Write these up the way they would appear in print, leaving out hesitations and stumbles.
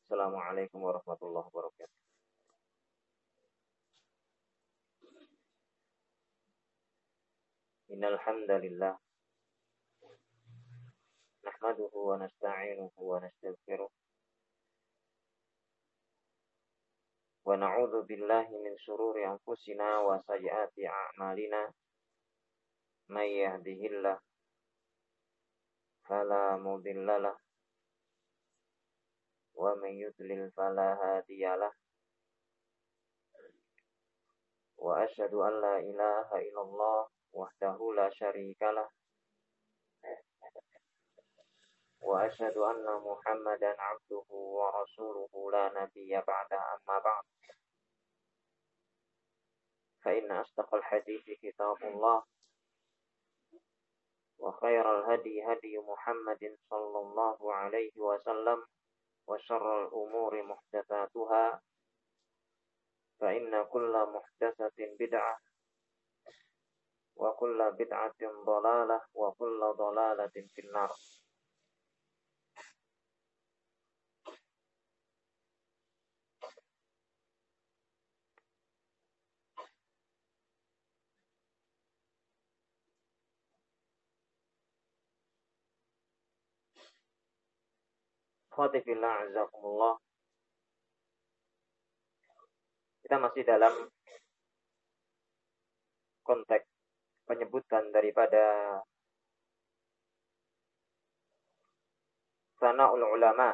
Assalamualaikum warahmatullahi wabarakatuh. Innal hamdalillah nahmaduhu wa nasta'inuhu wa nastaghfiruh wa na'udzu billahi min shururi anfusina wa sayyiati a'malina may yahdihillahu fala mudhillalah wa man yudlil fala hadiyalah wa asyhadu an la ilaha illallah wahdahu la syarikalah wa asyhadu anna Muhammadan abduhu wa rasuluhu la nabiyya ba'da amma ba'd fa inna asdaqal hadithi kitabullah wa khairal hadi hadi Muhammadin sallallahu alaihi wasallam wa syarrul umuri muhdatsatuha fa inna kulla muhdatsatin bid'ah wa kulla bid'atin dhalalah wa kulla dhalalatin finnar. Khatifillah azakumullah. Kita masih dalam konteks penyebutan daripada sana'ul ulama,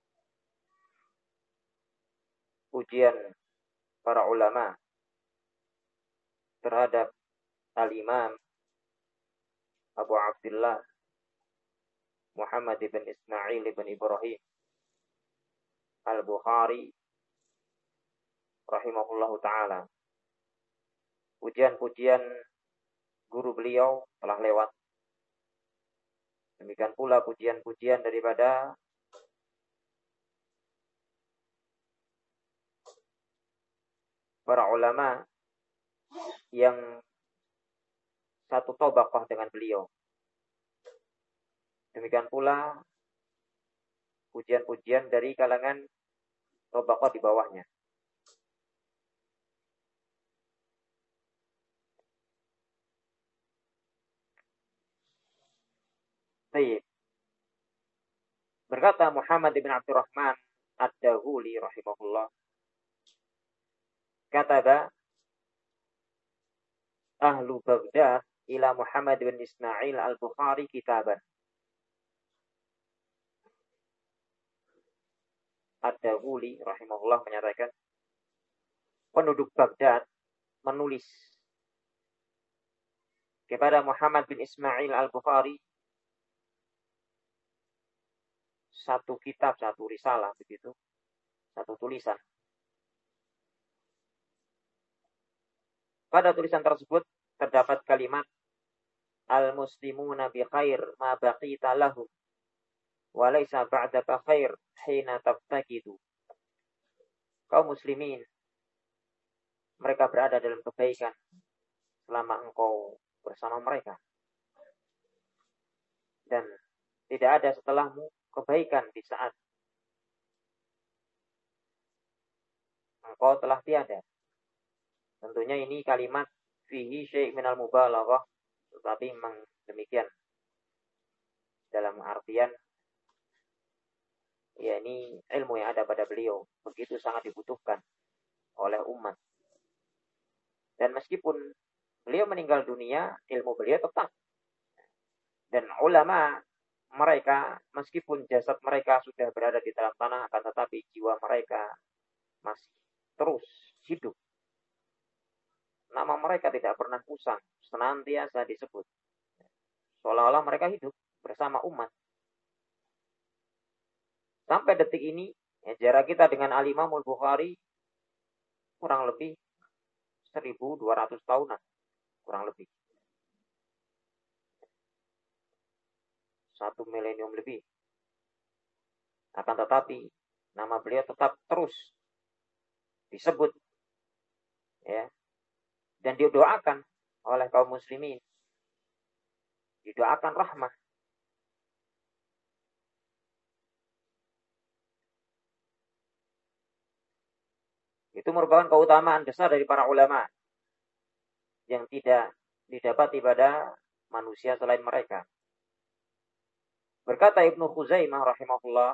pujian para ulama terhadap al-imam Abu Abdullah Muhammad ibn Ismail ibn Ibrahim al-Bukhari rahimahullahu ta'ala. Pujian-pujian guru beliau telah lewat. Demikian pula pujian-pujian daripada para ulama yang satu tabaqah dengan beliau. Demikian pula pujian-pujian dari kalangan tabaqah di bawahnya. Baik. Berkata Muhammad bin Abdurrahman Ad-Dahuli rahimahullah, kataba ahlu Baghdad ila Muhammad bin Ismail al-Bukhari kitaban. Ad-Dahuli rahimahullah menyatakan, penduduk Baghdad menulis kepada Muhammad bin Ismail al-Bukhari satu kitab, satu risalah begitu, satu tulisan. Pada tulisan tersebut terdapat kalimat al-muslimuna bi khair ma baqita lahum wa laysa ba'daka khair hina tabtakidu. Kaum muslimin, mereka berada dalam kebaikan selama engkau bersama mereka, dan tidak ada setelahmu kebaikan di saat engkau telah tiada. Tentunya ini kalimat fihi syai' minal mubalaghah, tetapi memang demikian dalam artian ya ini ilmu yang ada pada beliau begitu sangat dibutuhkan oleh umat. Dan meskipun beliau meninggal dunia, ilmu beliau tetap. Dan ulama mereka, meskipun jasad mereka sudah berada di dalam tanah, akan tetapi jiwa mereka masih terus hidup. Nama mereka tidak pernah usang, senantiasa disebut. Seolah-olah mereka hidup bersama umat. Sampai detik ini, ya, jarak kita dengan Al-Imam Al-Bukhari kurang lebih 1200 tahunan. Kurang lebih. 1 milenium lebih. Akan tetapi nama beliau tetap terus disebut, ya, dan didoakan oleh kaum muslimin, didoakan rahmah. Itu merupakan keutamaan besar dari para ulama yang tidak didapati pada manusia selain mereka. Berkata Ibnu Khuzaimah rahimahullah,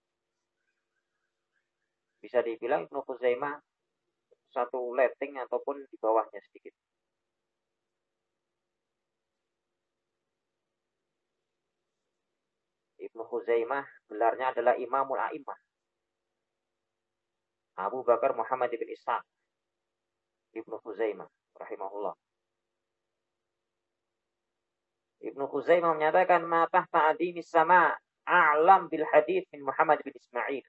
bisa dibilang Ibnu Khuzaimah satu letting ataupun di bawahnya sedikit. Ibnu Khuzaimah gelarnya adalah Imamul A'imah. Abu Bakar Muhammad bin Ishaq Ibnu Khuzaimah rahimahullah. Ibnu Khuzaimah menyatakan ma tahta adimis sama a'lam bil hadits min Muhammad bin Ismail.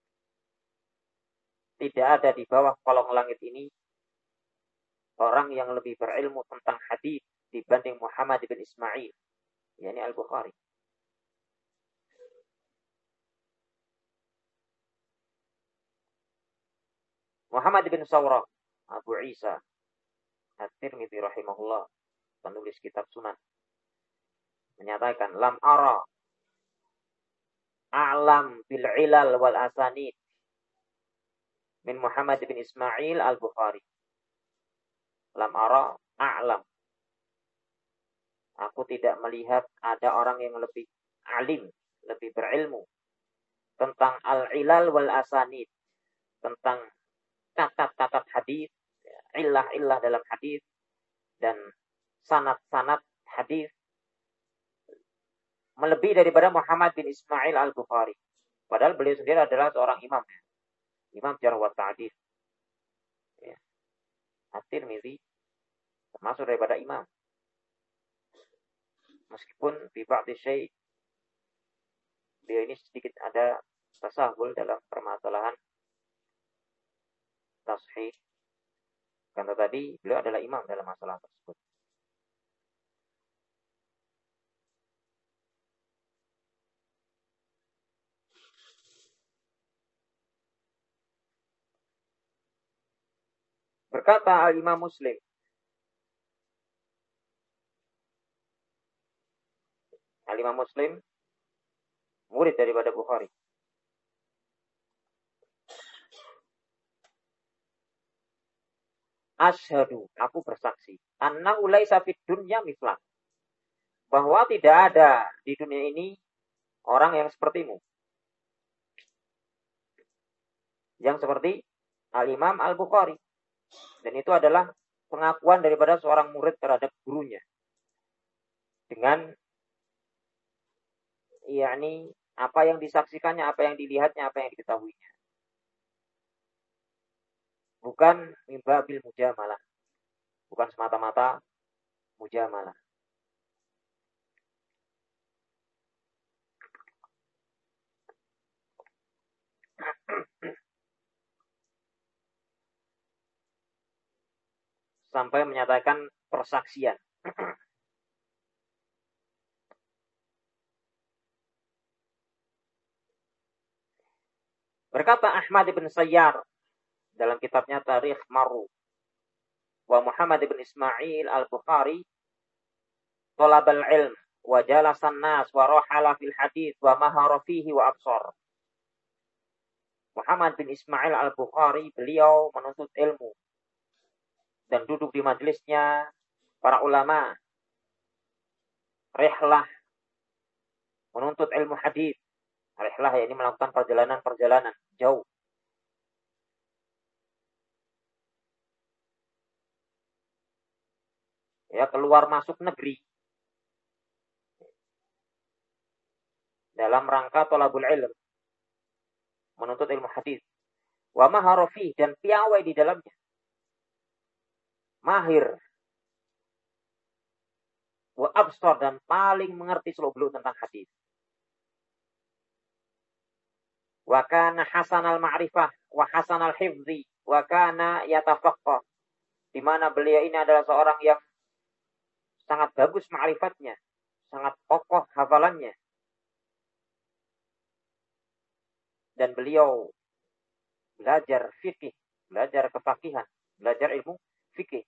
Tidak ada di bawah kolong langit ini orang yang lebih berilmu tentang hadis dibanding Muhammad bin Ismail, yakni Al-Bukhari. Muhammad bin Sawrah, Abu Isa At-Tirmidzi rahimahullah, penulis kitab Sunan, menyatakan lam ara a'lam bil ilal wal asanid min Muhammad bin Ismail Al-Bukhari. Lam ara a'lam. Aku tidak melihat ada orang yang lebih alim, lebih berilmu tentang al-ilal wal asanid, tentang catat-catat hadis, illah-illah dalam hadis dan sanad-sanad hadis melebihi daripada Muhammad bin Ismail Al-Bukhari. Padahal beliau sendiri adalah seorang imam. Imam jarh wa ta'dil. Ya. At-Tirmidzi termasuk daripada imam. Meskipun di ba'd syai' beliau ini sedikit ada tasahul dalam permasalahan tashih. Karena tadi beliau adalah imam dalam masalah tersebut. Berkata Al-Imam Muslim, Al-Imam Muslim murid daripada Bukhari. Asyhadu, aku bersaksi, annahu laisa fid dunya mithlah, bahwa tidak ada di dunia ini orang yang sepertimu. Yang seperti Al-Imam Al-Bukhari. Dan itu adalah pengakuan daripada seorang murid terhadap gurunya. Dengan yakni apa yang disaksikannya, apa yang dilihatnya, apa yang diketahuinya. Bukan mimbabil mujamalah. Bukan semata-mata mujamalah. Sampai menyatakan persaksian. Berkata Ahmad bin Sayyar dalam kitabnya Tarikh Marru, wa Muhammad bin Ismail Al-Bukhari talabal ilm wa jalasan nas wa rahala fil hadith wa mahara fihi wa absar. Muhammad bin Ismail Al-Bukhari, beliau menuntut ilmu dan duduk di majelisnya para ulama. Rihlah menuntut ilmu hadis. Rihlah yakni melakukan perjalanan-perjalanan jauh. Ya, keluar masuk negeri dalam rangka thalabul ilm, menuntut ilmu hadis. Wa maharafi, dan piawai di dalamnya. Mahir. Wa absar, dan paling mengerti seluk-beluk tentang hadis. Wa kana hasanal ma'rifah wa hasanal hifzi wa kana yatafaqqah. Di mana beliau ini adalah seorang yang sangat bagus ma'rifatnya, sangat kokoh hafalannya. Dan beliau belajar fikih, belajar kefakihan, belajar ilmu fikih.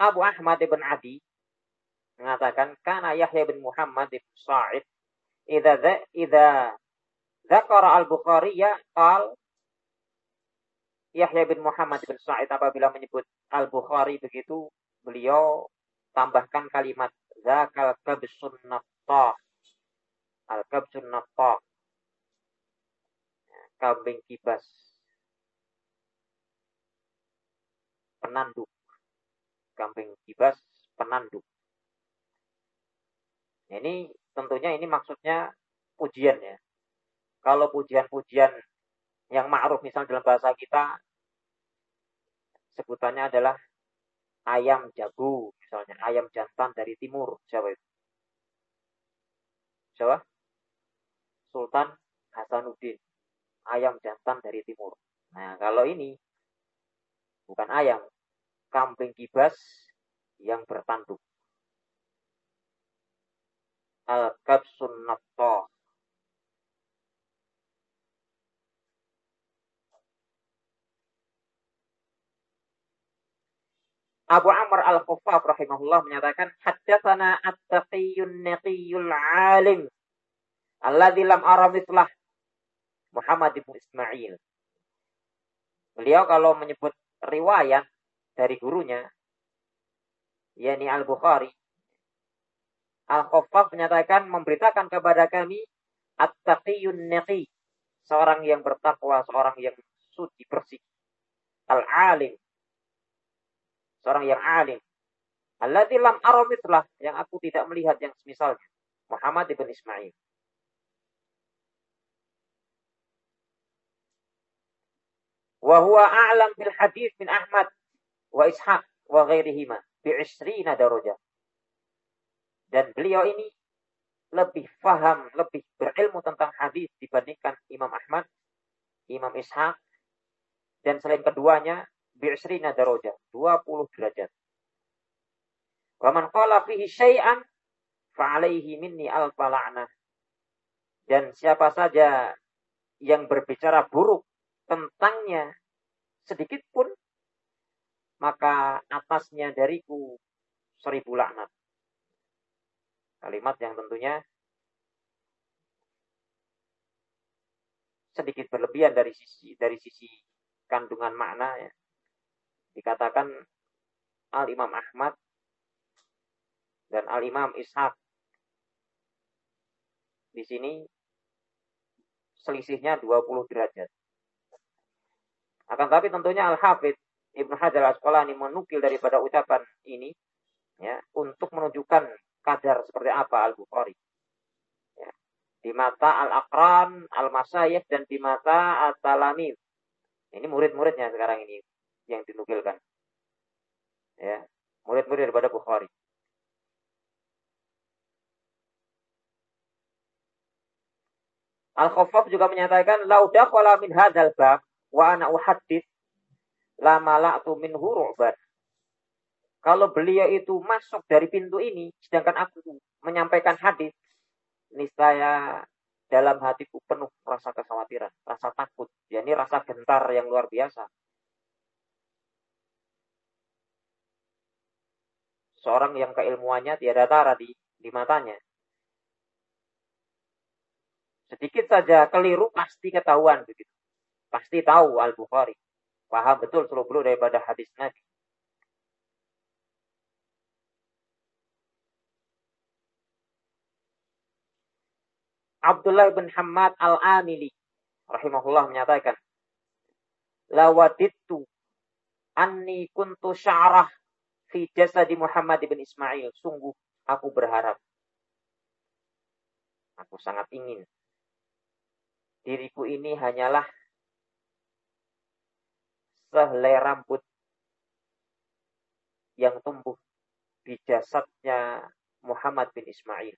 Abu Ahmad ibn Adi mengatakan, kana Yahya bin Muhammad bin Sa'id idza dzakara al-Bukhari qal Yahya bin Muhammad bin Sa'id apabila menyebut Al-Bukhari begitu, beliau tambahkan kalimat zakal kabsun nattah. Al-kabsun nattah. Kambing kibas. Penanduk. Kambing kibas penanduk. Ini tentunya ini maksudnya pujian ya. Kalau pujian-pujian yang ma'ruf misal dalam bahasa kita sebutannya adalah ayam jago misalnya, ayam jantan dari timur. Siapa itu? Siapa? Sultan Hasanuddin. Ayam jantan dari timur. Nah, kalau ini bukan ayam, kambing kibas yang bertanduk. Al-kabsun nattah. Abu Amr al-Khuffaf rahimahullah menyatakan, haddatsana at-taqiyyun naqiyyul alim alladzi lam ara mithlah Muhammad bin Ismail. Beliau kalau menyebut riwayat dari gurunya, yakni Al-Bukhari, Al-Khuffaf menyatakan memberitakan kepada kami at-taqiyyun naqi, seorang yang bertakwa, seorang yang suci bersih, al-alim, seorang yang alim. Alladzi lam ara mithlah, yang aku tidak melihat yang semisalnya. Muhammad ibn Ismail. Wa huwa a'lam bil hadits min Ahmad wa Ishaq wa ghairihima bi 20 darajah. Dan beliau ini lebih faham, lebih berilmu tentang hadis dibandingkan Imam Ahmad, Imam Ishaq, dan selain keduanya bi'isrina darajah, 20 derajat. Wa man qala fihi syai'an fa'alaihi minni alfa la'nah. Dan siapa saja yang berbicara buruk tentangnya sedikit pun, maka atasnya dariku 1000 laknat. Kalimat yang tentunya sedikit berlebihan dari sisi kandungan makna ya. Dikatakan Al-Imam Ahmad dan Al-Imam Ishaq di sini selisihnya 20 derajat. Akan tapi tentunya Al-Hafidz Ibnu Hajar Al-Asqalani menukil daripada ucapan ini ya, untuk menunjukkan kadar seperti apa Al-Bukhari. Ya. Di mata Al-Aqran, Al-Masyayikh, dan di mata At-Talamid. Ini murid-muridnya sekarang ini yang dinukilkan. Ya, murid-murid daripada Bukhari. Al-Khuffaf juga menyatakan, "Lau dakhala min hadzal bab wa ana uhaddits la mala'tu minhu ru'ban." Kalau beliau itu masuk dari pintu ini, sedangkan aku menyampaikan hadis, niscaya dalam hatiku penuh rasa kekhawatiran, rasa takut, yakni rasa gentar yang luar biasa. Seorang yang keilmuannya tiada tara di matanya. Sedikit saja keliru pasti ketahuan begitu. Pasti tahu Al-Bukhari. Paham betul seluk-beluk daripada hadis Nabi. Abdullah bin Hammad Al-Amili rahimahullah menyatakan, "Lawadittu anni kuntu sya'rah fi jasadi Muhammad bin Ismail." Sungguh aku berharap, aku sangat ingin diriku ini hanyalah sehelai rambut yang tumbuh di jasadnya Muhammad bin Ismail.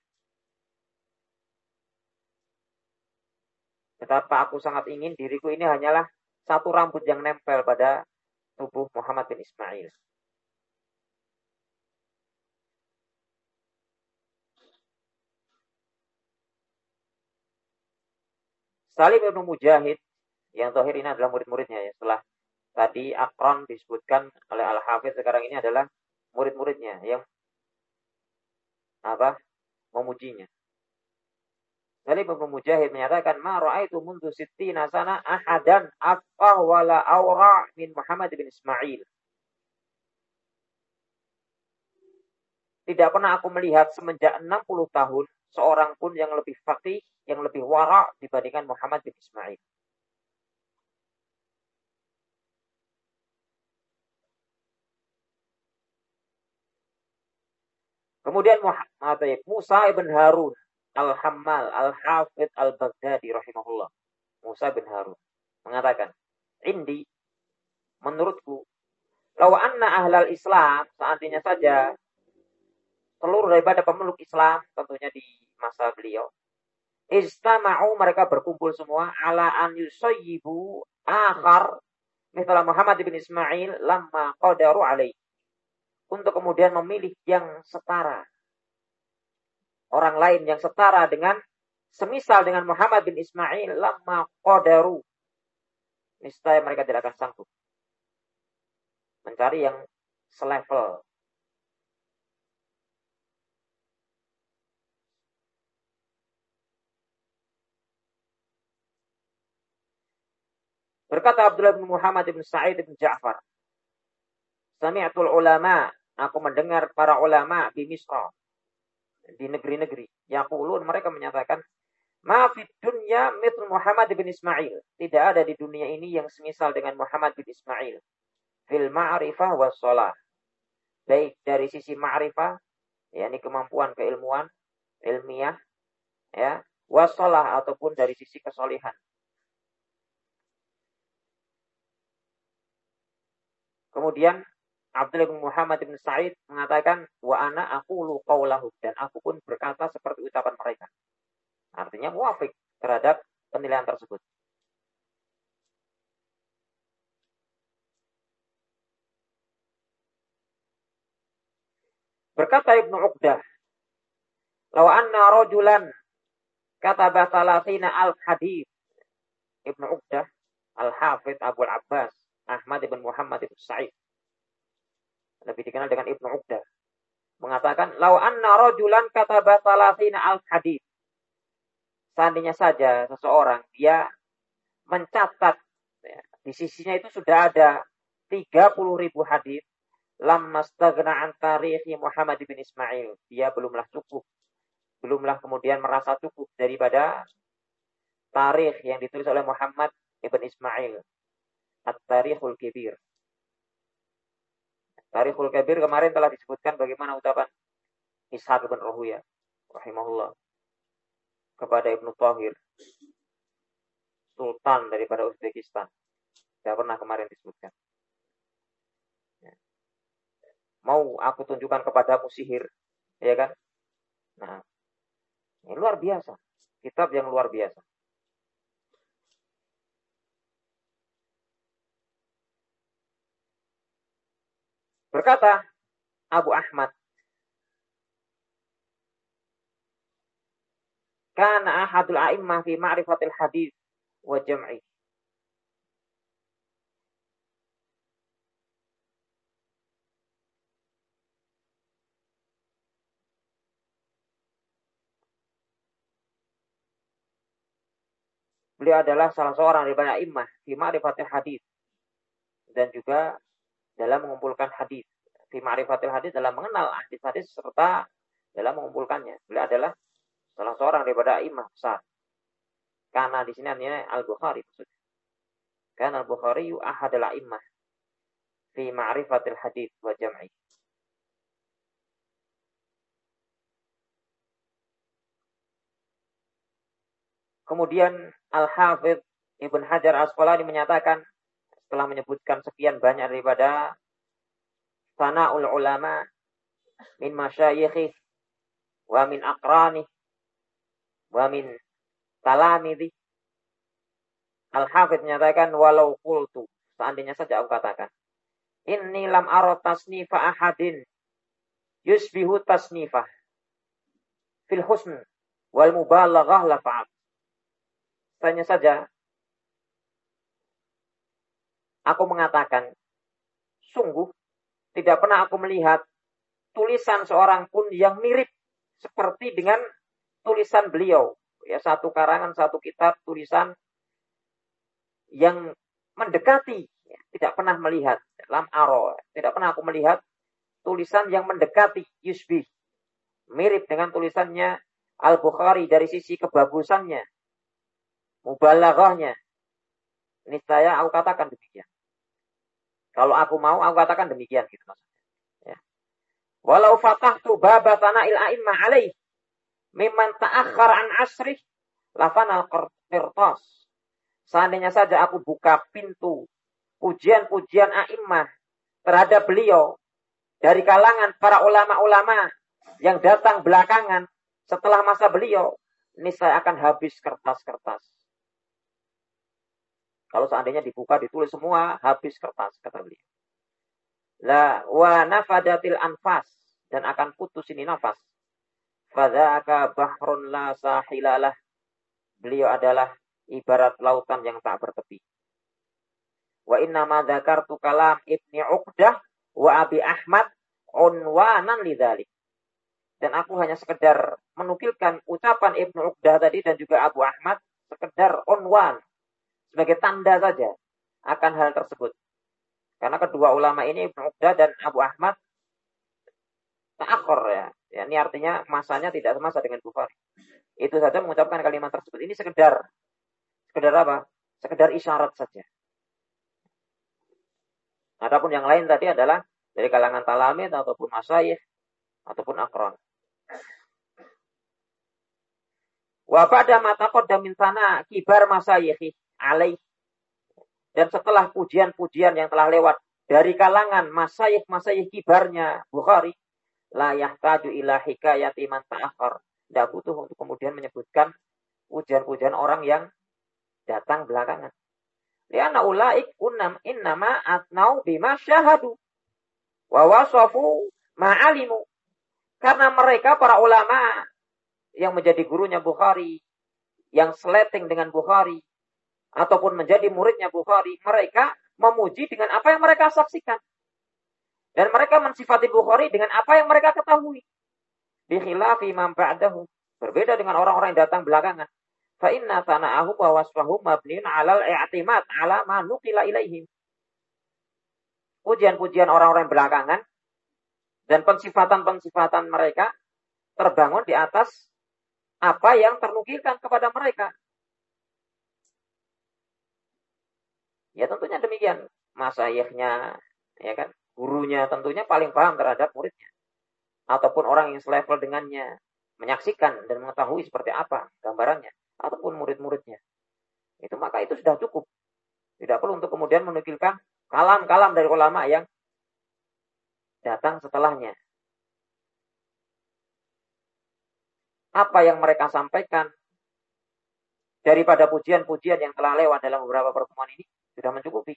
Betapa aku sangat ingin diriku ini hanyalah satu rambut yang nempel pada tubuh Muhammad bin Ismail. Salim bin Mujahid, yang zahir ini adalah murid-muridnya ya. Setelah tadi Aqran disebutkan oleh Al-Hafidz, sekarang ini adalah murid-muridnya yang memujinya. Jadi Ibnu Mujahid menyatakan, ma ra'aitu mundu sittina sana ahadan afqah wala awra' min Muhammad bin Ismail. Tidak pernah aku melihat semenjak 60 tahun seorang pun yang lebih faqih, yang lebih wara' dibandingkan Muhammad bin Ismail. Kemudian Musa ibn Harun Al-Hammal Al-Hafidh Al-Baghdadi rahimahullah. Musa bin Harun mengatakan, Indi, menurutku, law anna ahlal Islam, seandainya saja seluruh daripada pemeluk Islam, tentunya di masa beliau, istama'u, mereka berkumpul semua, ala an yusayyibu akhar, misalnya Muhammad bin Ismail, lamma qadaru alaih. Untuk kemudian memilih yang setara. Orang lain yang setara dengan, semisal dengan Muhammad bin Ismail, lamma qadaru. Niscaya mereka tidak akan sanggup mencari yang selevel. Berkata Abdullah bin Muhammad bin Sa'id bin Ja'far, Sami'atul ulama, aku mendengar para ulama di Misra, di negeri-negeri. Yaqulun, mereka menyatakan, ma fid dunya mithl Muhammad bin Ismail. Tidak ada di dunia ini yang semisal dengan Muhammad bin Ismail. Fil ma'rifah was shalah. Baik dari sisi ma'rifah, yakni kemampuan keilmuan, ilmiah, ya, was shalah ataupun dari sisi kesolihan. Kemudian Abdullah bin Muhammad bin Sa'id mengatakan, wa ana aqulu qawlahu, dan aku pun berkata seperti ucapan mereka. Artinya muafik terhadap penilaian tersebut. Berkata Ibnu Uqdah, law anna rajulan kataba salatina al-hadith. Ibnu Uqdah, Al-Hafidh Abu Abbas Ahmad bin Muhammad bin Sa'id, lebih dikenal dengan Ibnu Uqdah, mengatakan, law anna rajulan kataba salatina al-hadith. Seandainya saja seseorang dia mencatat, ya, di sisinya itu sudah ada 30.000 hadis, lamma staghna an tarikhi Muhammad bin Ismail, dia belumlah kemudian merasa cukup daripada tarikh yang ditulis oleh Muhammad ibn Ismail, At-Tarikhul Kabir. Tarikhul Kabir kemarin telah disebutkan bagaimana ucapan Ishaq bin Rahuya rahimahullah kepada Ibnu Thahir, Sultan daripada Uzbekistan. Tidak pernah kemarin disebutkan. Mau aku tunjukkan kepadamu sihir, ya kan? Nah, ini luar biasa. Kitab yang luar biasa. Berkata Abu Ahmad, kana ahadul a'immah fi ma'rifatil hadis wa jam'i. Beliau adalah salah seorang daripada a'immah fi ma'rifatil hadis, dan juga dalam mengumpulkan hadis. Fi ma'rifatil hadis, dalam mengenal hadis-hadis serta dalam mengumpulkannya. Beliau adalah salah seorang daripada a'immah besar. Karena di sini artinya Al-Bukhari maksudnya. Karena Al-Bukhari ahadul a'immah fi ma'rifatil hadis wa jam'i. Kemudian Al-Hafidh Ibn Hajar Asqalani menyatakan, setelah menyebutkan sekian banyak daripada sana'ul ulama min masyayikhi wa min aqrani wa min talamidhi, Al-Hafidh menyatakan, walau qultu, seandainya saja aku katakan, inni lam ara tasnifa ahadin yusbihu tasnifah fil husn wal mubalaghah la fa'al. Seandainya saja aku mengatakan, sungguh tidak pernah aku melihat tulisan seorang pun yang mirip seperti dengan tulisan beliau. Ya, satu karangan, satu kitab tulisan yang mendekati, ya, tidak pernah melihat dalam aro, tidak pernah aku melihat tulisan yang mendekati yusbih, mirip dengan tulisannya Al-Bukhari dari sisi kebagusannya, mubalaghahnya. Niscaya aku katakan demikian. Kalau aku mau, aku katakan demikian gitu maksudnya. Ya. Walau fatahtu baba sana'il a'immah alaih mimman ta'akhkhar an asrih lafanal qirtas. Seandainya saja aku buka pintu pujian-pujian a'immah terhadap beliau dari kalangan para ulama-ulama yang datang belakangan setelah masa beliau, niscaya akan habis kertas-kertas. Kalau seandainya dibuka, ditulis semua, habis kertas, kata beliau. La wa nafadatil anfas, dan akan putus ini nafas. Fadzaka bahrun la sahilalah. Beliau adalah ibarat lautan yang tak bertepi. Wa inna ma dzakartu kalam Ibni Uqdah wa Abi Ahmad unwanan lidzalik. Dan aku hanya sekedar menukilkan ucapan Ibnu Uqdah tadi dan juga Abu Ahmad sekedar unwan, sebagai tanda saja akan hal tersebut. Karena kedua ulama ini, Ibnu Uqdah dan Abu Ahmad, ta'akhir ya. Ya, ini artinya masanya tidak semasa dengan Bukhari. Itu saja mengucapkan kalimat tersebut. Ini sekedar apa? Sekedar isyarat saja. Adapun yang lain tadi adalah dari kalangan talamid ataupun masyayikh ataupun aqran. Wa ba'da ma taqaddama min sana kibar masyayikh alaih. Dan setelah pujian-pujian yang telah lewat dari kalangan masyayikh kibarnya Bukhari, la yahtaju ila hikayati man ta'akhkhar. Tidak butuh untuk kemudian menyebutkan pujian-pujian orang yang datang belakangan. Lianna ulaik innama atnau bima syahadu wa wasafu ma'alimu. Karena mereka para ulama yang menjadi gurunya Bukhari, yang seleting dengan Bukhari, ataupun menjadi muridnya Bukhari, mereka memuji dengan apa yang mereka saksikan. Dan mereka mensifati Bukhari dengan apa yang mereka ketahui. Bi khilafi man ba'dahu. Berbeda dengan orang-orang yang datang belakangan. Fa inna sana'ahu wa wasfahu mabniun 'alal i'timad 'ala ma nuqila ilaihim. Pujian-pujian orang-orang yang belakangan dan pensifatan-pensifatan mereka terbangun di atas apa yang ternukilkan kepada mereka. Ya tentunya demikian. Masyayikhnya, ya kan, gurunya tentunya paling paham terhadap muridnya. Ataupun orang yang selevel dengannya, menyaksikan dan mengetahui seperti apa gambarannya. Ataupun murid-muridnya. Maka itu sudah cukup. Tidak perlu untuk kemudian menukilkan kalam-kalam dari ulama yang datang setelahnya. Apa yang mereka sampaikan daripada pujian-pujian yang telah lewat dalam beberapa pertemuan ini sudah mencukupi.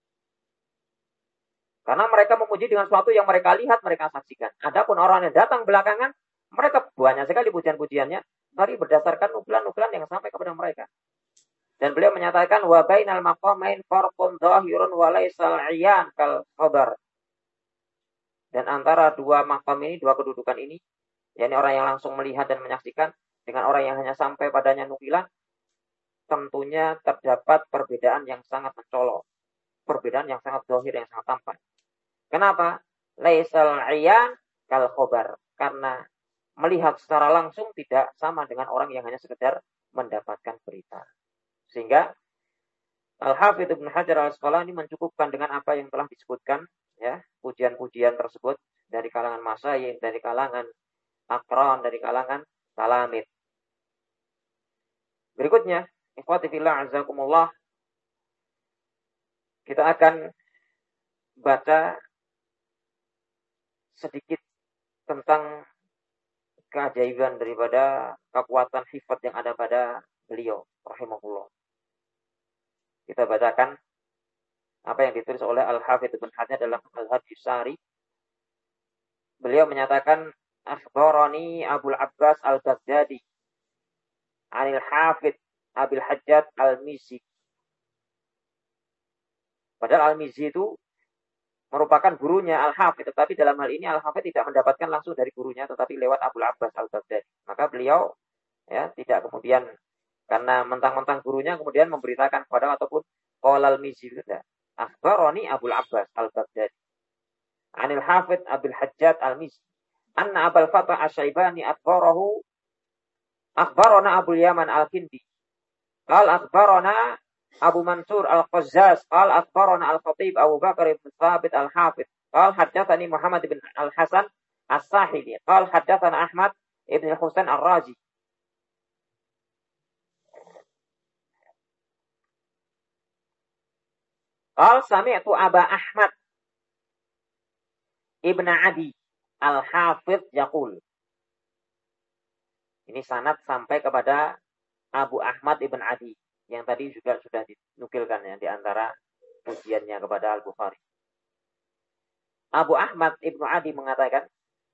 Karena mereka memuji dengan sesuatu yang mereka lihat, mereka saksikan. Adapun orang yang datang belakangan, mereka banyak sekali pujian-pujiannya dari berdasarkan nukilan-nukilan yang sampai kepada mereka. Dan beliau menyatakan wa bainal maqamain farqun dhahirun wa laysal 'iyan kal khabar. Dan antara dua maqam ini, dua kedudukan ini, yakni orang yang langsung melihat dan menyaksikan dengan orang yang hanya sampai padanya nukilan, tentunya terdapat perbedaan yang sangat mencolok. Perbedaan yang sangat zahir, yang sangat tampak. Kenapa? Laisal 'iyan kal khabar. Karena melihat secara langsung tidak sama dengan orang yang hanya sekedar mendapatkan berita. Sehingga Al-Hafidz Ibnu Hajar Al-Asqalani mencukupkan dengan apa yang telah disebutkan, ya, pujian-pujian tersebut dari kalangan masyayikh, dari kalangan aqran, dari kalangan talamid. Berikutnya, ikhwati fillah azakumullah, kita akan baca sedikit tentang keajaiban daripada kekuatan sifat yang ada pada beliau rahimahullah. Kita bacakan apa yang ditulis oleh Al-Hafidz Ibnu Hajar dalam Al-Hadis Sari. Beliau menyatakan akhbarani Abul Abbas Al-Baghdadi anil Hafidz Abil Hajjaj Al-Mizzi. Padahal Al-Mizzi itu merupakan gurunya Al-Hafidh, tetapi dalam hal ini Al-Hafidh tidak mendapatkan langsung dari gurunya, tetapi lewat Abul Abbas Al-Baghdadi. Maka beliau ya tidak kemudian karena mentang-mentang gurunya kemudian memberitakan kepada ataupun qolal Mizzi, tidak. Akhbarani Abul Abbas Al-Baghdadi. Anil Hafidh Abul Hajjaj Al-Mizzi. Anna Abul Fatah Asy-Syaibani akhbarana Abul Yaman Al-Kindi. Qal akhbarana Abu Mansur Al-Qazzaz qal akhbarana Al-Khatib Abu Bakar ibn Thabit Al-Hafidh qal haddatsani Muhammad ibn Al-Hasan As-Sahili qal haddatsana Ahmad ibn Husain Ar-Razi. Qal sami'tu Aba Ahmad ibn Adi Al-Hafidh yaqul. Ini sanad sampai kepada Abu Ahmad ibn Adi yang tadi juga sudah dinukilkan ya di antara pujiannya kepada Al-Bukhari. Abu Ahmad ibn Adi mengatakan,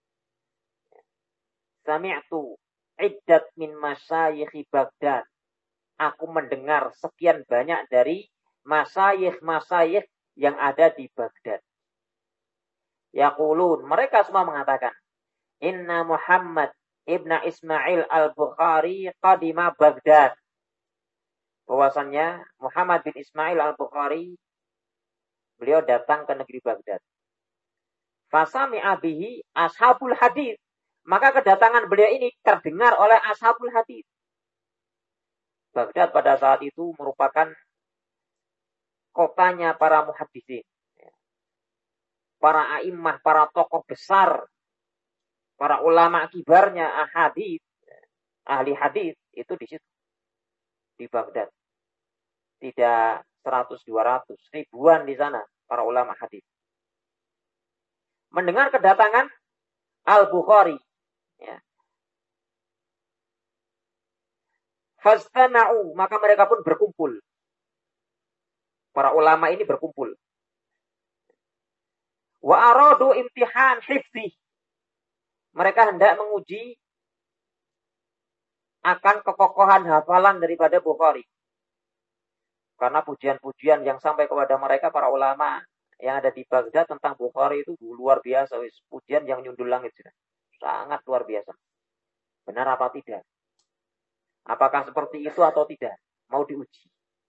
sami'tu iddat min masyayikh Baghdad. Aku mendengar sekian banyak dari masyayikh yang ada di Baghdad. Yaqulun, mereka semua mengatakan, inna Muhammad ibn Ismail al-Bukhari qadima Baghdad. Bahwasannya Muhammad bin Ismail al-Bukhari beliau datang ke negeri Baghdad. Fasami'a bihi ashabul hadis. Maka kedatangan beliau ini terdengar oleh ashabul hadis. Baghdad pada saat itu merupakan kotanya para muhaddisin. Para a'immah, para tokoh besar, para ulama kibarnya ahli hadis itu di situ. Di Baghdad. Tidak 100, 200, ribuan di sana para ulama hadis. Mendengar kedatangan Al-Bukhari. Ya. Fastama'u, maka mereka pun berkumpul. Para ulama ini berkumpul. Wa aradu imtihan hifzi. Mereka hendak menguji akan kekokohan hafalan daripada Bukhari. Karena pujian-pujian yang sampai kepada mereka para ulama yang ada di Baghdad tentang Bukhari itu luar biasa. Pujian yang nyundul langit. Sangat luar biasa. Benar apa tidak? Apakah seperti itu atau tidak? Mau diuji.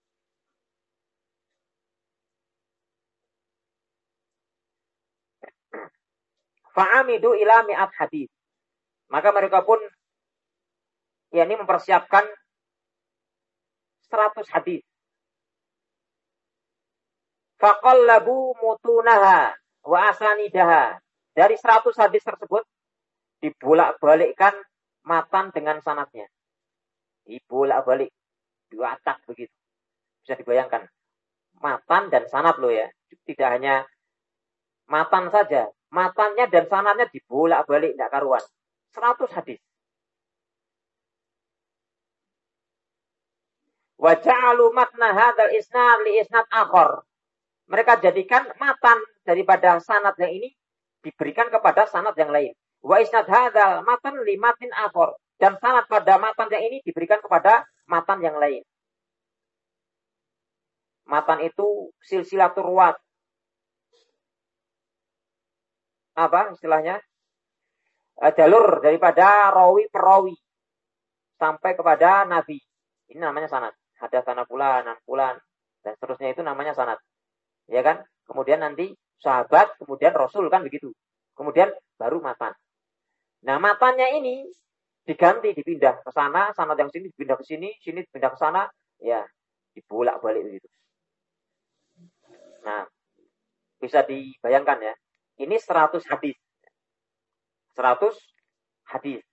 Fa'amidu ila mi'at hadis. Maka mereka pun yakni mempersiapkan 100 hadis. Faqallabu mutunaha wa asanidaha. Dari 100 hadis tersebut dibolak-balikkan matan dengan sanadnya. Dibolak-balik, diacak begitu. Bisa dibayangkan. Matan dan sanad loh ya. Tidak hanya matan saja. Matannya dan sanadnya dibolak-balik, tidak karuan. 100 hadis. Wa ja'alu matna hadzal isnad li isnad akhar. Mereka jadikan matan daripada sanad yang ini diberikan kepada sanad yang lain. Wa isnad hadzal matan li matin akhar. Dan sanad pada matan yang ini diberikan kepada matan yang lain. Matan itu silsilatur ruwat. Apa istilahnya? Jalur daripada rawi perawi sampai kepada nabi. Ini namanya sanad. Hadatsana fulan, fulan dan seterusnya itu namanya sanad. Ya kan? Kemudian nanti sahabat, kemudian rasul kan begitu. Kemudian baru matan. Nah, matannya ini diganti, dipindah ke sana, sanad yang sini dipindah ke sini, sini dipindah ke sana, ya dibolak-balik begitu. Nah, bisa dibayangkan ya. Ini 100 hadis. 100 hadis.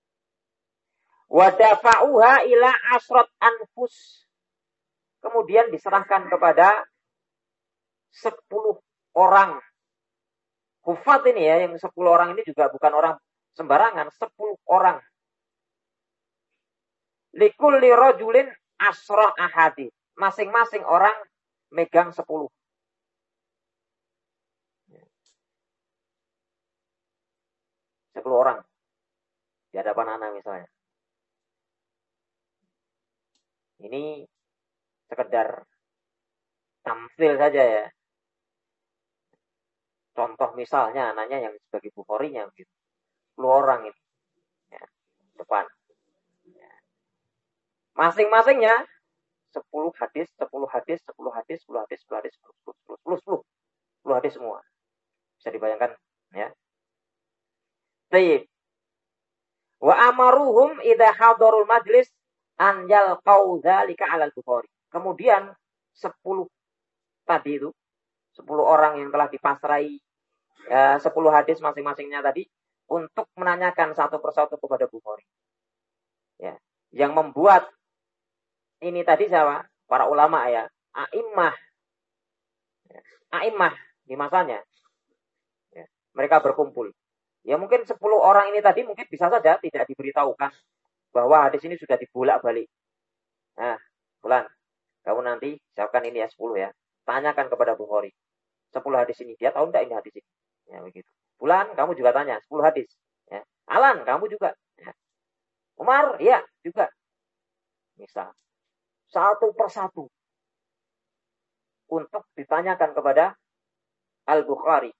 Wa dafa'uha ila asrat anfus. Kemudian diserahkan kepada 10 orang. Hufat ini ya, yang 10 orang ini juga bukan orang sembarangan, 10 orang. Likulli rajulin asra ahadits. Masing-masing orang megang 10. 10 orang. Di hadapan anak misalnya. Ini sekedar tamsil saja ya. Contoh misalnya anaknya yang sebagai Bukharinya gitu. 10 orang ini. Ya, depan. Ya. Masing-masingnya 10 hadis, 10 hadis, 10 hadis, 10 hadis, 10 hadis, 10 hadis semua. Bisa dibayangkan ya. Baik. Wa amaruhum idza hadarul majlis an yalqau dzalika 'alal Bukhari. Kemudian 10 tadi itu 10 orang yang telah dipasrai 10 hadis masing-masingnya tadi untuk menanyakan satu persatu kepada Bukhari. Ya, yang membuat ini tadi siapa? Para ulama ya, a'immah. Ya, a'immah di masanya. Ya, mereka berkumpul. Ya mungkin 10 orang ini tadi mungkin bisa saja tidak diberitahukan bahwa hadis ini sudah dibolak-balik. Nah, Fulan, kamu nanti siapkan ini ya 10 ya. Tanyakan kepada Bukhari. 10 hadis ini. Dia tahu enggak ini hadis ini? Ya begitu. Fulan, kamu juga tanya 10 hadis. Ya. Alan, kamu juga. Ya. Umar, ya juga. Misal. Satu persatu. Untuk ditanyakan kepada Al-Bukhari.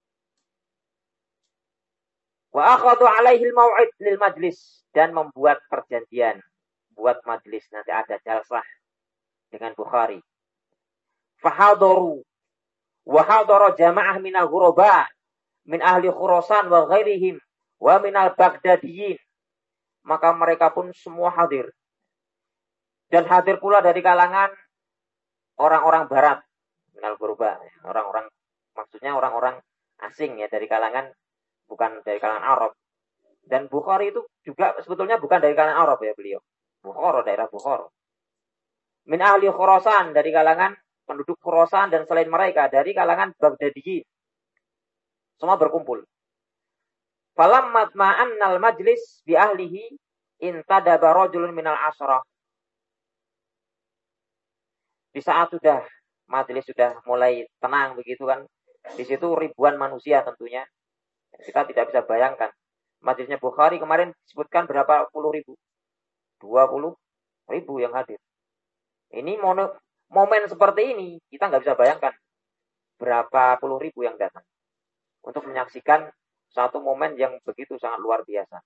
Wa akhadhu alaihi al-mau'id lil majlis, dan membuat perjanjian, buat majlis nanti ada jalsah dengan Bukhari. Fahadaru wa hadara jamaah minal ghuraba min ahli Khurasan wa ghairihim wa minal Baghdadiyin. Maka mereka pun semua hadir. Dan hadir pula dari kalangan orang-orang barat, minal ghuraba, orang-orang maksudnya orang-orang asing ya, dari kalangan bukan dari kalangan Arab. Dan Bukhari itu juga sebetulnya bukan dari kalangan Arab ya beliau. Bukhara, daerah Bukhara. Min ahli Khurasan, dari kalangan penduduk Khurasan, dan selain mereka dari kalangan Baghdadiyin. Semua berkumpul. Falammat ma'annal majlis bi ahlihi intadaba rajulun minal asrah. Di saat sudah majelis sudah mulai tenang begitu kan. Di situ ribuan manusia tentunya. Kita tidak bisa bayangkan. Majelisnya Bukhari kemarin disebutkan berapa puluh ribu? 20 ribu yang hadir. Ini momen seperti ini, kita nggak bisa bayangkan berapa puluh ribu yang datang. Untuk menyaksikan satu momen yang begitu sangat luar biasa.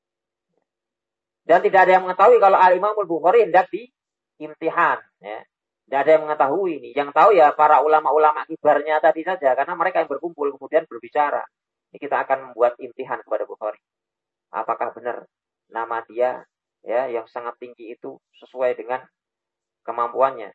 Dan tidak ada yang mengetahui kalau Al-Imam Al-Bukhari hendak diimtihan. Ya. Tidak ada yang mengetahui ini. Yang tahu ya para ulama-ulama kibarnya tadi saja. Karena mereka yang berkumpul kemudian berbicara. Ini kita akan membuat imtihan kepada Bukhari. Apakah benar nama dia ya yang sangat tinggi itu sesuai dengan kemampuannya.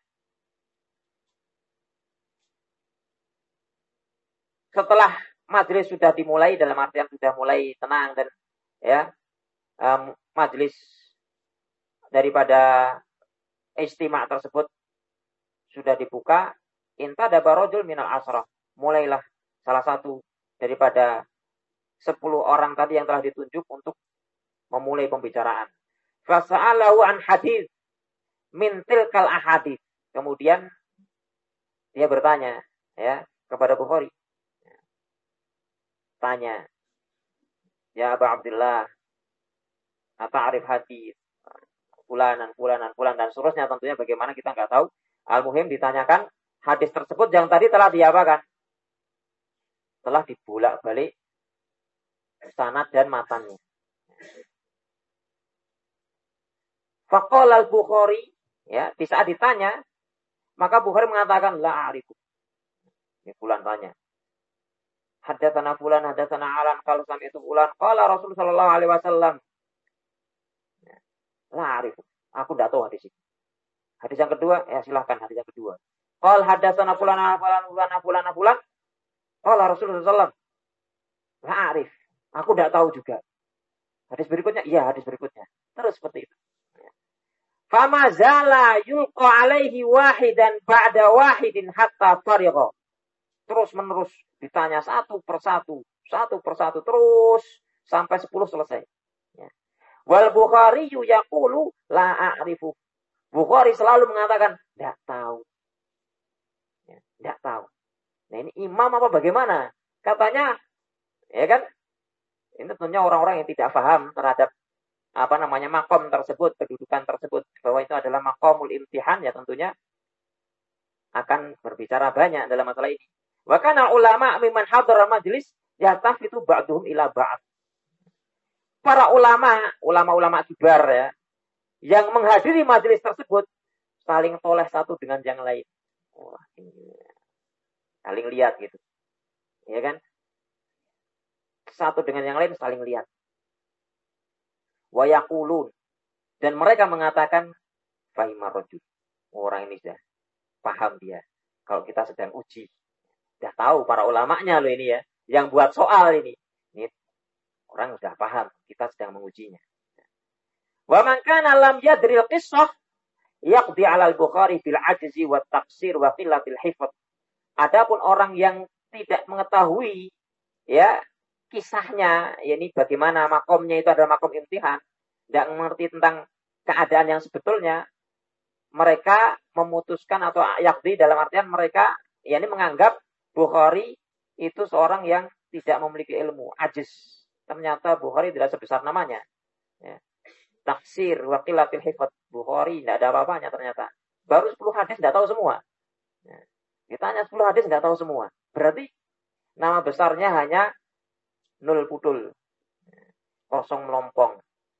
Setelah majelis sudah dimulai, dalam artian sudah mulai tenang dan ya majelis daripada istima' tersebut sudah dibuka, intadaba rajul minal asrah. Mulailah salah satu daripada 10 orang tadi yang telah ditunjuk untuk memulai pembicaraan. Fasa'alahu an hadis min tilkal ahadits. Kemudian dia bertanya ya kepada Bukhari. Tanya, ya Abu Abdullah, ata'rif hadis fulanan dan seterusnya, tentunya bagaimana kita nggak tahu. Al-muhim ditanyakan hadis tersebut yang tadi telah diapakan? Telah dibolak-balik sanad dan matannya. Faqala al-Bukhari, ya, di saat ditanya, maka Bukhari mengatakan la a'rifu. Ini fulan tanya. Haddatsana fulan, haddatsana alan, kalau sampai itu fulan, qala Rasul sallallahu alaihi wasallam. La a'rifu. Aku enggak tahu hadis ini. Hadis yang kedua, ya silahkan hadis yang kedua. Qal haddatsana fulan, fulan. Qala Rasulullah sallallahu alaihi wasallam. La a'rif. Aku enggak tahu juga. Hadis berikutnya, iya hadis berikutnya. Terus seperti itu. Fama zala yulqa alaihi wahidan ba'da wahidin hatta farigha. Terus menerus ditanya satu persatu terus sampai 10 selesai. Ya. Wal Bukhari yaqulu la a'rifu. Bukhari selalu mengatakan enggak tahu. Ya, enggak tahu. Nah, ini imam apa bagaimana? Katanya ya kan? Ini tentunya orang-orang yang tidak paham terhadap makom tersebut, kedudukan tersebut, bahwa itu adalah makomul imtihan, ya tentunya akan berbicara banyak dalam masalah ini. Wa kana ulama mimman hadara majlis yahtafitu ba'duhum ila ba'd. Para ulama kibar ya, yang menghadiri majelis tersebut saling toleh satu dengan yang lain. Wah, ini saling lihat gitu. Ya kan? Satu dengan yang lain saling lihat. Wa yaqulun, dan mereka mengatakan fahimar rajul. Orang ini sudah paham dia. Kalau kita sedang uji. Sudah tahu para ulamanya loh ini ya. Yang buat soal ini. Ini orang sudah paham. Kita sedang mengujinya. Wa man kana lam yadril qissah yaqdi 'ala al-Bukhari bil 'ajzi wa taqsir wa qillatil hifdz. Adapun orang yang tidak mengetahui ya kisahnya, yakni bagaimana makomnya itu adalah makom imtihan, tidak mengerti tentang keadaan yang sebetulnya, mereka memutuskan atau yakdi dalam artian mereka yakni menganggap Bukhari itu seorang yang tidak memiliki ilmu, ajiz. Ternyata Bukhari tidak sebesar namanya. Ya. Taksir, waqilatil hifdz. Bukhari tidak ada apa-apanya ternyata. Baru 10 hadis tidak tahu semua. Ya. Ditanya 10 hadis tidak tahu semua. Berarti nama besarnya hanya 0 putul. Kosong melompong.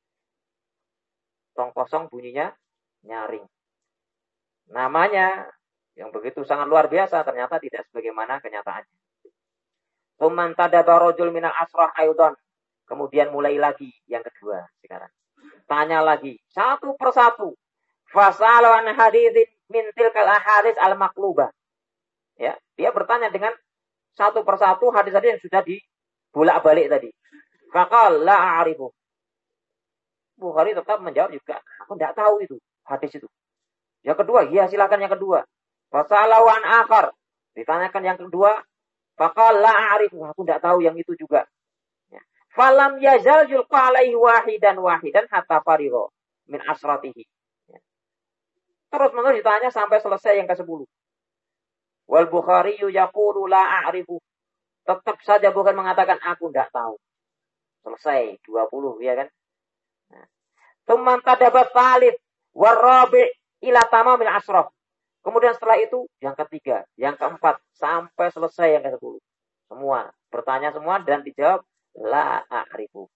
Tong kosong bunyinya nyaring. Namanya yang begitu sangat luar biasa ternyata tidak sebagaimana kenyataannya. Tsumman tadaba rajul minal asrah aidan. Kemudian mulai lagi yang kedua sekarang. Tanya lagi satu persatu. Fasalu an haditsin min tilkal ahadits al-maqlubah. Ya, dia bertanya dengan satu persatu hadis-hadis yang sudah dibolak-balik tadi. Faqal la a'rifu. Bukhari tetap menjawab juga, aku tidak tahu itu hadis itu. Yang kedua, ya silakan yang kedua. Fasalu an akhar. Ditanyakan yang kedua, faqal la a'rifu, aku tidak tahu yang itu juga. Ya. Falam yazal yulqa alaihi wahidan hatta farigha min asratihi. Ya. Terus-menerus ditanya sampai selesai yang ke-10. Wal Bukhari yaqulu la a'rifu. Tetap saja Bukhari mengatakan aku tidak tahu. Selesai 20 ya kan. Tsumman tadabat tsalits warabi' ila tamamil asraf. Kemudian setelah itu yang ketiga, yang keempat sampai selesai yang ke-10. Semua bertanya semua dan dijawab la a'rifu.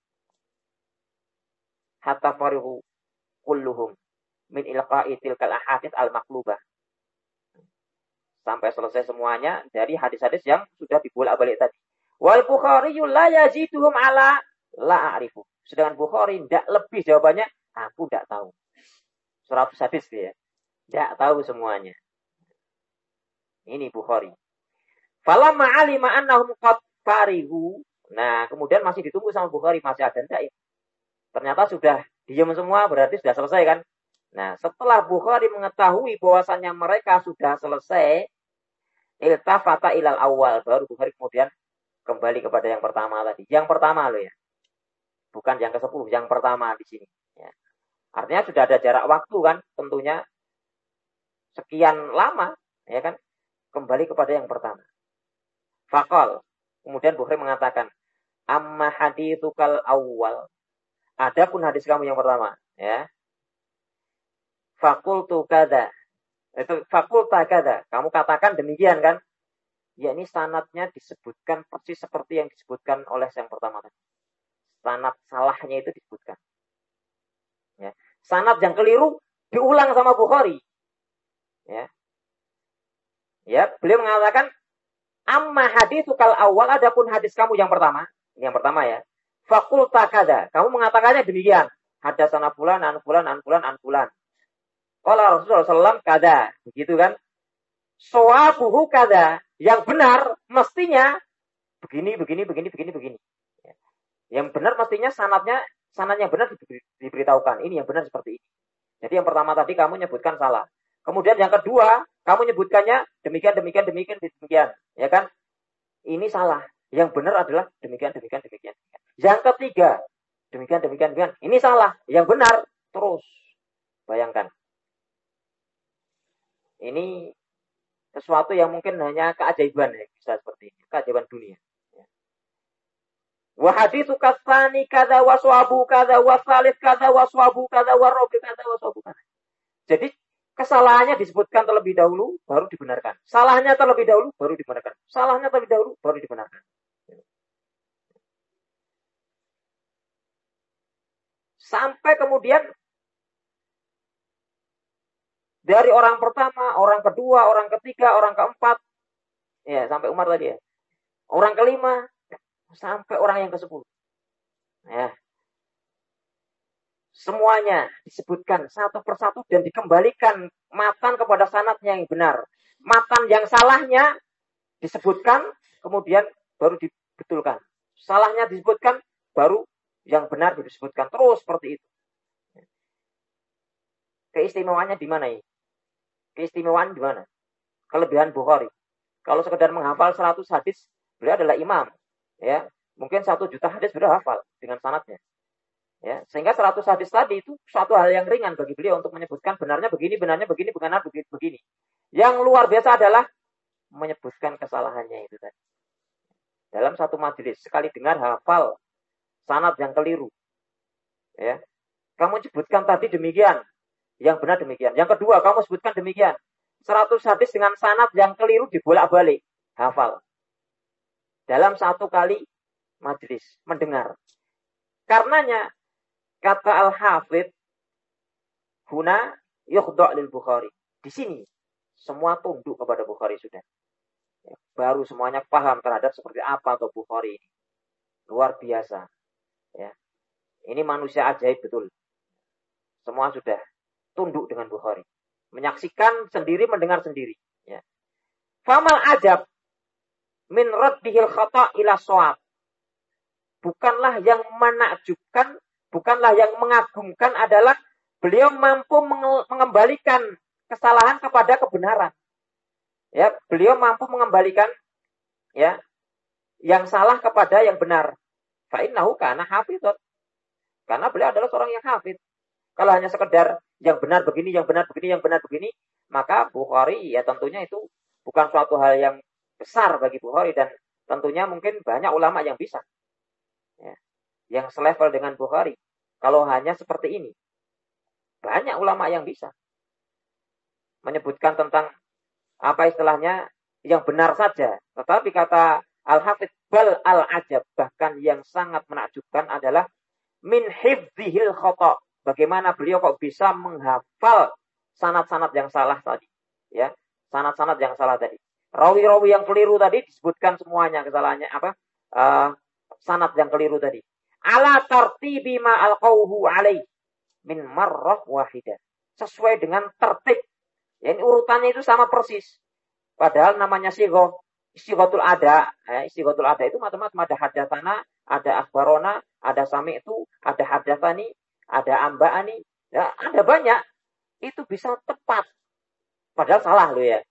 Hatta farihu kulluhum min ilqa'i tilkal ahadits al-maqlubah. Sampai selesai semuanya dari hadis-hadis yang sudah dibolak-balik tadi. Wal Bukhari la yaziduhum ala la a'rifu. Sedangkan Bukhari tidak lebih jawabannya, aku tidak tahu. 100 hadis dia. Tidak tahu semuanya. Ini Bukhari. Falamma alima annahum qad farihu. Nah, kemudian masih ditunggu sama Bukhari, masih ada enggak ini? Ternyata sudah diam semua, berarti sudah selesai kan? Nah, setelah Bukhari mengetahui bahwasannya mereka sudah selesai, iltafata ilal awal, baru Bukhari kemudian kembali kepada yang pertama tadi. Yang pertama loh ya. Bukan yang ke-10, yang pertama di sini. Ya. Artinya sudah ada jarak waktu kan, tentunya sekian lama, ya kan, kembali kepada yang pertama. Faqal, kemudian Bukhari mengatakan, amma haditsukal awal, adapun hadis kamu yang pertama, ya. Fakultu kada, itu fakulta kada, kamu katakan demikian kan? Ya ini sanadnya disebutkan persis seperti yang disebutkan oleh yang pertama tadi. Sanad salahnya itu disebutkan. Ya. Sanad yang keliru diulang sama Bukhari. Ya. Ya, beliau mengatakan amma haditsukal awal, adapun hadis kamu yang pertama, ini yang pertama ya. Fakulta kada, kamu mengatakannya demikian. Hadatsana fulan an fulan an fulan an fulan. Qala Rasulullah sallallahu kada, begitu kan? Sawabuhu kada, yang benar mestinya begini. Yang benar mestinya sanadnya benar diberitahukan. Ini yang benar seperti ini. Jadi yang pertama tadi kamu menyebutkan salah. Kemudian yang kedua, kamu menyebutkannya demikian. Ya kan? Ini salah. Yang benar adalah demikian. Yang ketiga, demikian. Ini salah. Yang benar terus. Bayangkan. Ini sesuatu yang mungkin hanya keajaiban ya, bisa seperti ini. Keajaiban dunia. Wa haditsu kasani kada waswabu kada wasalis kada waswabu kada warabi kada waswabu kada. Jadi Kesalahannya disebutkan terlebih dahulu, baru dibenarkan. Salahnya terlebih dahulu, baru dibenarkan. Salahnya terlebih dahulu, baru dibenarkan. Sampai kemudian dari orang pertama, orang kedua, orang ketiga, orang keempat, ya sampai Umar tadi ya. Orang kelima, sampai orang yang ke-10. Ya. Semuanya disebutkan satu persatu dan dikembalikan matan kepada sanadnya yang benar. Matan yang salahnya disebutkan, kemudian baru dibetulkan. Salahnya disebutkan, baru yang benar disebutkan. Terus seperti itu. Keistimewaannya di mana ini? Keistimewaan di mana? Kelebihan Bukhari. Kalau sekedar menghafal 100 hadis, beliau adalah imam. Ya, mungkin 1 juta hadis beliau hafal dengan sanadnya. Ya, sehingga 100 hadis tadi itu suatu hal yang ringan bagi beliau untuk menyebutkan benarnya begini, benar begini. Yang luar biasa adalah menyebutkan kesalahannya itu tadi. Dalam satu majelis, sekali dengar hafal sanad yang keliru. Ya. Kamu sebutkan tadi demikian, yang benar demikian. Yang kedua, kamu sebutkan demikian. 100 hadis dengan sanad yang keliru dibolak-balik, hafal. Dalam satu kali majelis, mendengar. Karenanya, kata Al-Hafidh, huna yukhda' lil Bukhari. Di sini, semua tunduk kepada Bukhari sudah. Ya, baru semuanya paham terhadap seperti apa atau Bukhari ini. Luar biasa. Ya. Ini manusia ajaib betul. Semua sudah tunduk dengan Bukhari. Menyaksikan sendiri, mendengar sendiri. Ya. Famal ajab min raddihil khata' ila shawab. Bukanlah yang menakjubkan, bukanlah yang mengagumkan adalah beliau mampu mengembalikan kesalahan kepada kebenaran. Ya, beliau mampu mengembalikan ya yang salah kepada yang benar. Fa innahu kana hafidh. Karena beliau adalah seorang yang hafidh. Kalau hanya sekedar yang benar begini, yang benar begini, yang benar begini, maka Bukhari ya tentunya itu bukan suatu hal yang besar bagi Bukhari dan tentunya mungkin banyak ulama yang bisa. Ya, yang selevel dengan Bukhari. Kalau hanya seperti ini. Banyak ulama yang bisa. Menyebutkan tentang apa istilahnya yang benar saja. Tetapi kata Al-Hafidh bal al-ajab. Bahkan yang sangat menakjubkan adalah min hifdzihil khata'. Bagaimana beliau kok bisa menghafal sanad-sanad yang salah tadi. Ya, sanad-sanad yang salah tadi. Rawi-rawi yang keliru tadi disebutkan semuanya kesalahannya apa? Sanad yang keliru tadi. Ala tartibi ma alqauhu alaih min marrah wahidah. Sesuai dengan tertib. Ya, ini urutannya itu sama persis. Padahal namanya sighatul ada. Sighatul ada itu macam-macam. Ada hadatsana, ada akhbarona, ada sami'tu, ada hadatsani, ada amba'ani. Ya, ada banyak. Itu bisa tepat. Padahal salah loh ya.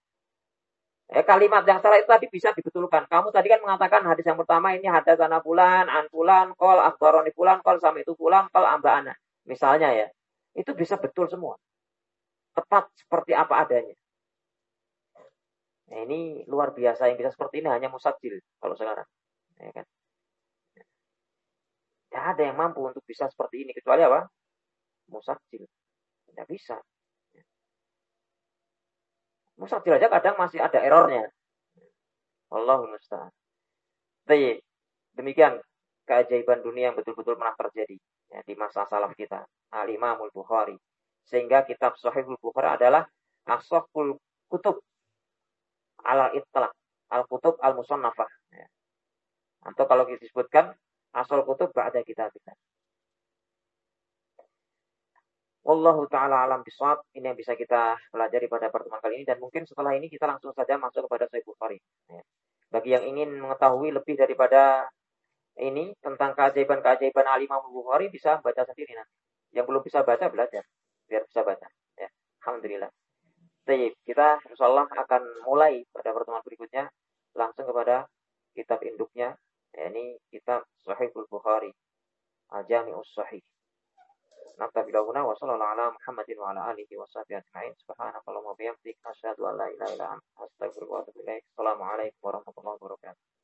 Kalimat yang salah itu tadi bisa dibetulkan. Kamu tadi kan mengatakan hadis yang pertama ini hadatsana fulan, an fulan, qol akhbaroni fulan, qol sami'tu fulan, qol amba'ana. Misalnya ya. Itu bisa betul semua. Tepat seperti apa adanya. Nah, ini luar biasa. Yang bisa seperti ini hanya musadzil kalau sekarang. Ya kan? Tidak ada yang mampu untuk bisa seperti ini. Kecuali apa? Musadzil. Tidak bisa. Musadzil aja kadang masih ada errornya. Allahumma musta'an. Baik. Demikian keajaiban dunia yang betul-betul pernah terjadi ya, di masa salaf kita. Al-Imamul Bukhari. Sehingga kitab Sahihul Bukhari adalah asahhul kutub ala itlaq. Al-kutub al-musannafah. Ya. Atau kalau disebutkan asal kutub ba'da kitab-kitab. Wallahu ta'ala alam bisawab. Ini yang bisa kita pelajari pada pertemuan kali ini. Dan mungkin setelah ini kita langsung saja masuk kepada Sahih Bukhari. Ya. Bagi yang ingin mengetahui lebih daripada ini tentang keajaiban-keajaiban Al-Imam Bukhari bisa baca sendiri nanti. Yang belum bisa baca, belajar. Biar bisa baca. Ya. Alhamdulillah. Baik, kita insyaallah akan mulai pada pertemuan berikutnya. Langsung kepada kitab induknya. Ya, ini kitab Sahihul Bukhari. Al-Jami'us Sahih. Nabiyyuna wa sallallahu ala Muhammadin wa ala alihi wa sahbihi ajma'in. Subhanakallahumma wa bihamdika asyhadu an la ilaha illa anta astaghfiruka wa atubu ilaik. Assalamualaikum warahmatullahi wabarakatuh.